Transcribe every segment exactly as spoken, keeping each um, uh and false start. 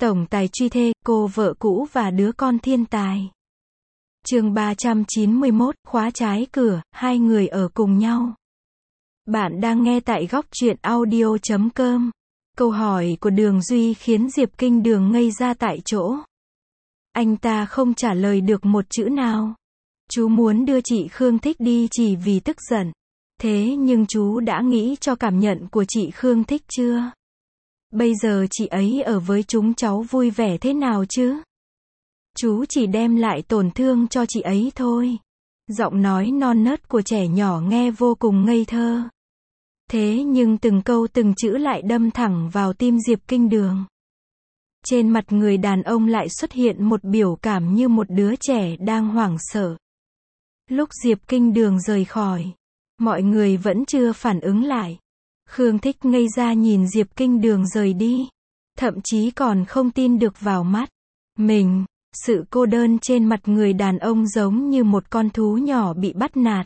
Tổng tài truy thê, cô vợ cũ và đứa con thiên tài. Chương ba trăm chín mươi mốt, khóa trái cửa, hai người ở cùng nhau. Bạn đang nghe tại góc truyện audio chấm com. Câu hỏi của Đường Duy khiến Diệp Kinh Đường ngây ra tại chỗ. Anh ta không trả lời được một chữ nào. Chú muốn đưa chị Khương Thích đi chỉ vì tức giận. Thế nhưng chú đã nghĩ cho cảm nhận của chị Khương Thích chưa? Bây giờ chị ấy ở với chúng cháu vui vẻ thế nào chứ? Chú chỉ đem lại tổn thương cho chị ấy thôi. Giọng nói non nớt của trẻ nhỏ nghe vô cùng ngây thơ. Thế nhưng từng câu từng chữ lại đâm thẳng vào tim Diệp Kinh Đường. Trên mặt người đàn ông lại xuất hiện một biểu cảm như một đứa trẻ đang hoảng sợ. Lúc Diệp Kinh Đường rời khỏi, mọi người vẫn chưa phản ứng lại. Khương Thích ngây ra nhìn Diệp Kinh Đường rời đi. Thậm chí còn không tin được vào mắt mình. Sự cô đơn trên mặt người đàn ông giống như một con thú nhỏ bị bắt nạt.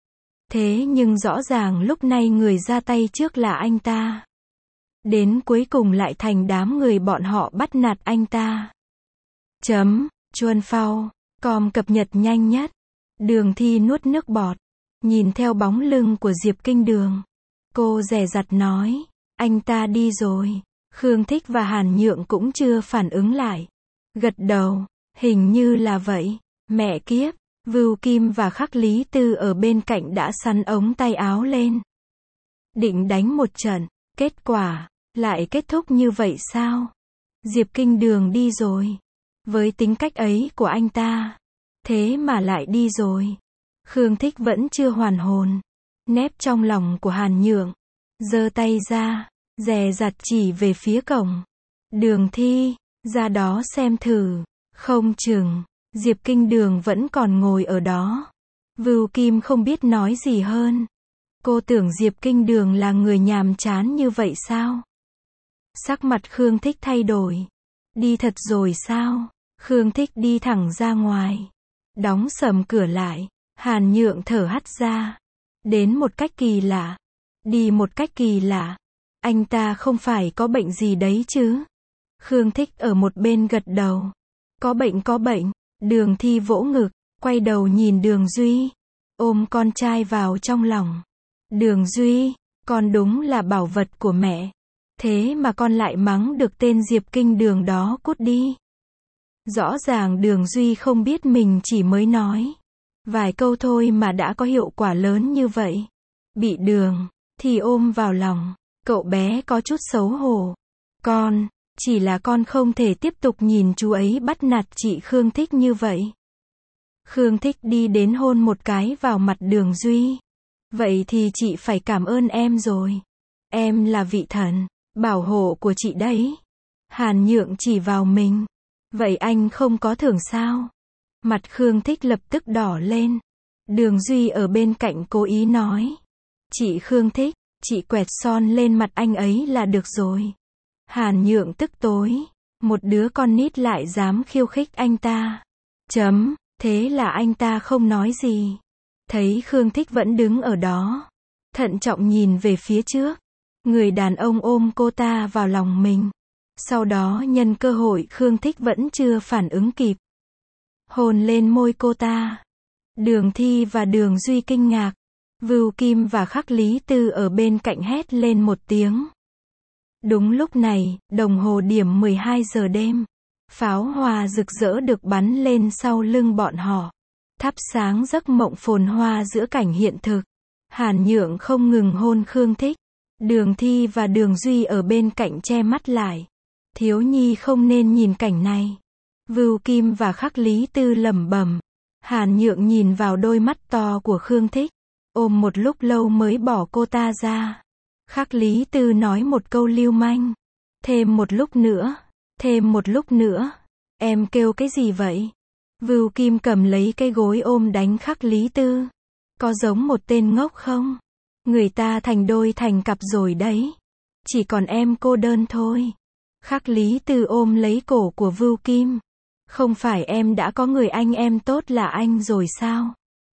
Thế nhưng rõ ràng lúc này người ra tay trước là anh ta. Đến cuối cùng lại thành đám người bọn họ bắt nạt anh ta. Chấm, Chuan Phao, com cập nhật nhanh nhất. Đường Thi nuốt nước bọt. Nhìn theo bóng lưng của Diệp Kinh Đường. Cô dè dặt nói, anh ta đi rồi. Khương Thích và Hàn Nhượng cũng chưa phản ứng lại. Gật đầu, hình như là vậy. Mẹ kiếp, Vưu Kim và Khắc Lý Tư ở bên cạnh đã sắn ống tay áo lên. Định đánh một trận, kết quả, lại kết thúc như vậy sao? Diệp Kinh Đường đi rồi. Với tính cách ấy của anh ta, thế mà lại đi rồi. Khương Thích vẫn chưa hoàn hồn. Nép trong lòng của Hàn Nhượng, giơ tay ra, dè dặt chỉ về phía cổng. Đường Thi, ra đó xem thử. Không chừng, Diệp Kinh Đường vẫn còn ngồi ở đó. Vưu Kim không biết nói gì hơn. Cô tưởng Diệp Kinh Đường là người nhàm chán như vậy sao? Sắc mặt Khương Thích thay đổi. Đi thật rồi sao? Khương Thích đi thẳng ra ngoài. Đóng sầm cửa lại. Hàn Nhượng thở hắt ra. Đến một cách kỳ lạ. Đi một cách kỳ lạ. Anh ta không phải có bệnh gì đấy chứ? Khương Thích ở một bên gật đầu. Có bệnh có bệnh. Đường Thi vỗ ngực, quay đầu nhìn Đường Duy. Ôm con trai vào trong lòng. Đường Duy, con đúng là bảo vật của mẹ. Thế mà con lại mắng được tên Diệp Kinh Đường đó cút đi. Rõ ràng Đường Duy không biết mình chỉ mới nói vài câu thôi mà đã có hiệu quả lớn như vậy. Bị Đường Thi ôm vào lòng, cậu bé có chút xấu hổ. Con, chỉ là con không thể tiếp tục nhìn chú ấy bắt nạt chị Khương Thích như vậy. Khương Thích đi đến hôn một cái vào mặt Đường Duy. Vậy thì chị phải cảm ơn em rồi. Em là vị thần bảo hộ của chị đấy. Hàn Nhượng chỉ vào mình. Vậy anh không có thưởng sao? Mặt Khương Thích lập tức đỏ lên. Đường Duy ở bên cạnh cố ý nói. Chị Khương Thích, chị quẹt son lên mặt anh ấy là được rồi. Hàn Nhượng tức tối. Một đứa con nít lại dám khiêu khích anh ta. Chấm, thế là anh ta không nói gì. Thấy Khương Thích vẫn đứng ở đó. Thận trọng nhìn về phía trước. Người đàn ông ôm cô ta vào lòng mình. Sau đó nhân cơ hội Khương Thích vẫn chưa phản ứng kịp. Hôn lên môi cô ta. Đường Thi và Đường Duy kinh ngạc. Vưu Kim và Khắc Lý Tư ở bên cạnh hét lên một tiếng. Đúng lúc này, đồng hồ điểm mười hai giờ đêm. Pháo hoa rực rỡ được bắn lên sau lưng bọn họ. Thắp sáng giấc mộng phồn hoa giữa cảnh hiện thực. Hàn Nhượng không ngừng hôn Khương Thích. Đường Thi và Đường Duy ở bên cạnh che mắt lại. Thiếu nhi không nên nhìn cảnh này. Vưu Kim và Khắc Lý Tư lẩm bẩm. Hàn Nhượng nhìn vào đôi mắt to của Khương Thích. Ôm một lúc lâu mới bỏ cô ta ra. Khắc Lý Tư nói một câu lưu manh. Thêm một lúc nữa. Thêm một lúc nữa. Em kêu cái gì vậy? Vưu Kim cầm lấy cái gối ôm đánh Khắc Lý Tư. Có giống một tên ngốc không? Người ta thành đôi thành cặp rồi đấy. Chỉ còn em cô đơn thôi. Khắc Lý Tư ôm lấy cổ của Vưu Kim. Không phải em đã có người anh em tốt là anh rồi sao?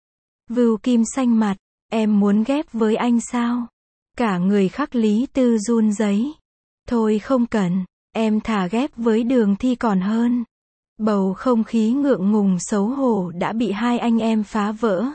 Vưu Kim xanh mặt. Em muốn ghép với anh sao? Cả người Khắc Lý Tư run rẩy. Thôi không cần. Em thà ghép với Đường Thi còn hơn. Bầu không khí ngượng ngùng xấu hổ đã bị hai anh em phá vỡ.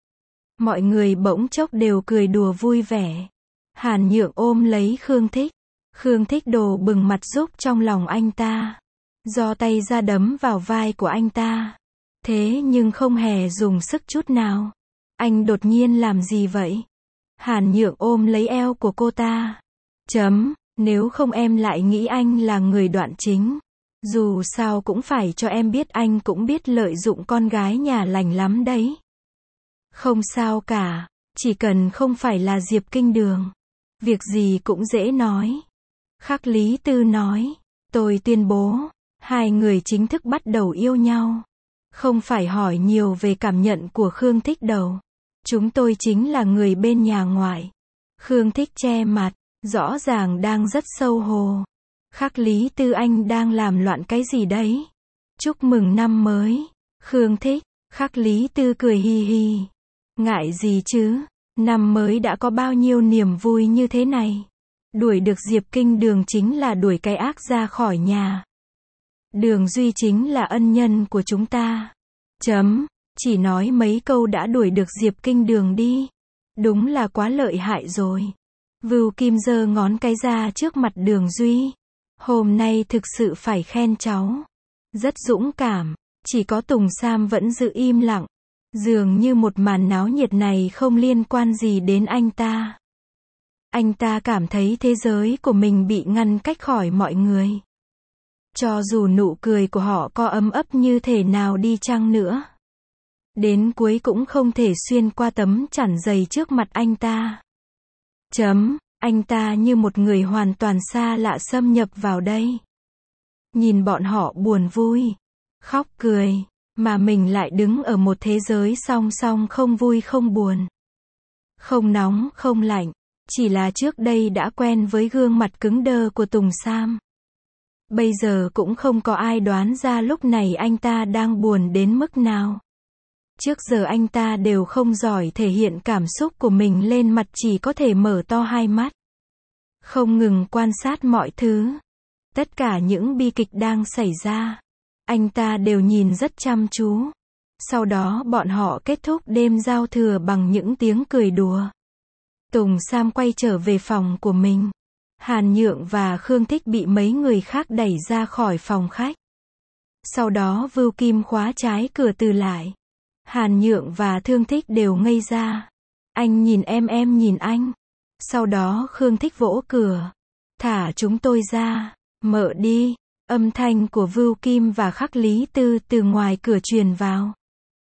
Mọi người bỗng chốc đều cười đùa vui vẻ. Hàn Nhượng ôm lấy Khương Thích. Khương Thích đổ bừng mặt giúp trong lòng anh ta. Giơ tay ra đấm vào vai của anh ta. Thế nhưng không hề dùng sức chút nào. Anh đột nhiên làm gì vậy? Hàn Nhượng ôm lấy eo của cô ta. Chấm, nếu không em lại nghĩ anh là người đoạn chính. Dù sao cũng phải cho em biết anh cũng biết lợi dụng con gái nhà lành lắm đấy. Không sao cả, chỉ cần không phải là Diệp Kinh Đường. Việc gì cũng dễ nói. Khắc Lý Tư nói, tôi tuyên bố, hai người chính thức bắt đầu yêu nhau. Không phải hỏi nhiều về cảm nhận của Khương Thích đâu. Chúng tôi chính là người bên nhà ngoại. Khương Thích che mặt, rõ ràng đang rất xấu hổ. Khắc Lý Tư anh đang làm loạn cái gì đấy? Chúc mừng năm mới. Khương Thích, Khắc Lý Tư cười hi hi. Ngại gì chứ? Năm mới đã có bao nhiêu niềm vui như thế này. Đuổi được Diệp Kinh Đường chính là đuổi cái ác ra khỏi nhà. Đường Duy chính là ân nhân của chúng ta. Chấm, chỉ nói mấy câu đã đuổi được Diệp Kinh Đường đi. Đúng là quá lợi hại rồi. Vưu Kim giơ ngón cái ra trước mặt Đường Duy. Hôm nay thực sự phải khen cháu. Rất dũng cảm. Chỉ có Tùng Sam vẫn giữ im lặng. Dường như một màn náo nhiệt này không liên quan gì đến anh ta. Anh ta cảm thấy thế giới của mình bị ngăn cách khỏi mọi người. Cho dù nụ cười của họ có ấm ấp như thể nào đi chăng nữa. Đến cuối cũng không thể xuyên qua tấm chắn dày trước mặt anh ta. Chấm, anh ta như một người hoàn toàn xa lạ xâm nhập vào đây. Nhìn bọn họ buồn vui, khóc cười, mà mình lại đứng ở một thế giới song song không vui không buồn. Không nóng, không lạnh, chỉ là trước đây đã quen với gương mặt cứng đơ của Tùng Sam. Bây giờ cũng không có ai đoán ra lúc này anh ta đang buồn đến mức nào. Trước giờ anh ta đều không giỏi thể hiện cảm xúc của mình lên mặt, chỉ có thể mở to hai mắt. Không ngừng quan sát mọi thứ. Tất cả những bi kịch đang xảy ra. Anh ta đều nhìn rất chăm chú. Sau đó bọn họ kết thúc đêm giao thừa bằng những tiếng cười đùa. Tùng Sam quay trở về phòng của mình. Hàn Nhượng và Khương Thích bị mấy người khác đẩy ra khỏi phòng khách. Sau đó Vưu Kim khóa trái cửa từ lại. Hàn Nhượng và Thương Thích đều ngây ra. Anh nhìn em, em nhìn anh. Sau đó Khương Thích vỗ cửa. Thả chúng tôi ra. Mở đi. Âm thanh của Vưu Kim và Khắc Lý Tư từ ngoài cửa truyền vào.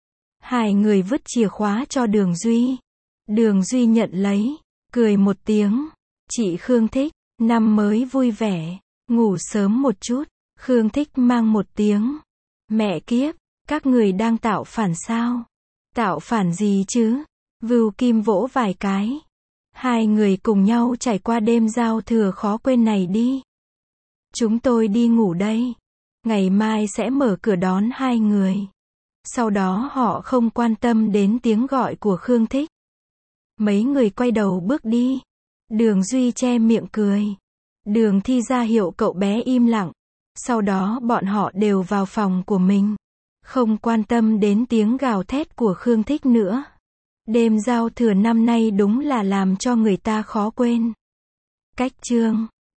Hai người vứt chìa khóa cho Đường Duy. Đường Duy nhận lấy. Cười một tiếng. Chị Khương Thích, năm mới vui vẻ. Ngủ sớm một chút. Khương Thích mang một tiếng. Mẹ kiếp, các người đang tạo phản sao? Tạo phản gì chứ? Vưu Kim vỗ vài cái. Hai người cùng nhau trải qua đêm giao thừa khó quên này đi. Chúng tôi đi ngủ đây. Ngày mai sẽ mở cửa đón hai người. Sau đó họ không quan tâm đến tiếng gọi của Khương Thích. Mấy người quay đầu bước đi. Đường Duy che miệng cười. Đường Thi ra hiệu cậu bé im lặng. Sau đó bọn họ đều vào phòng của mình. Không quan tâm đến tiếng gào thét của Khương Thích nữa. Đêm giao thừa năm nay đúng là làm cho người ta khó quên. Cách chương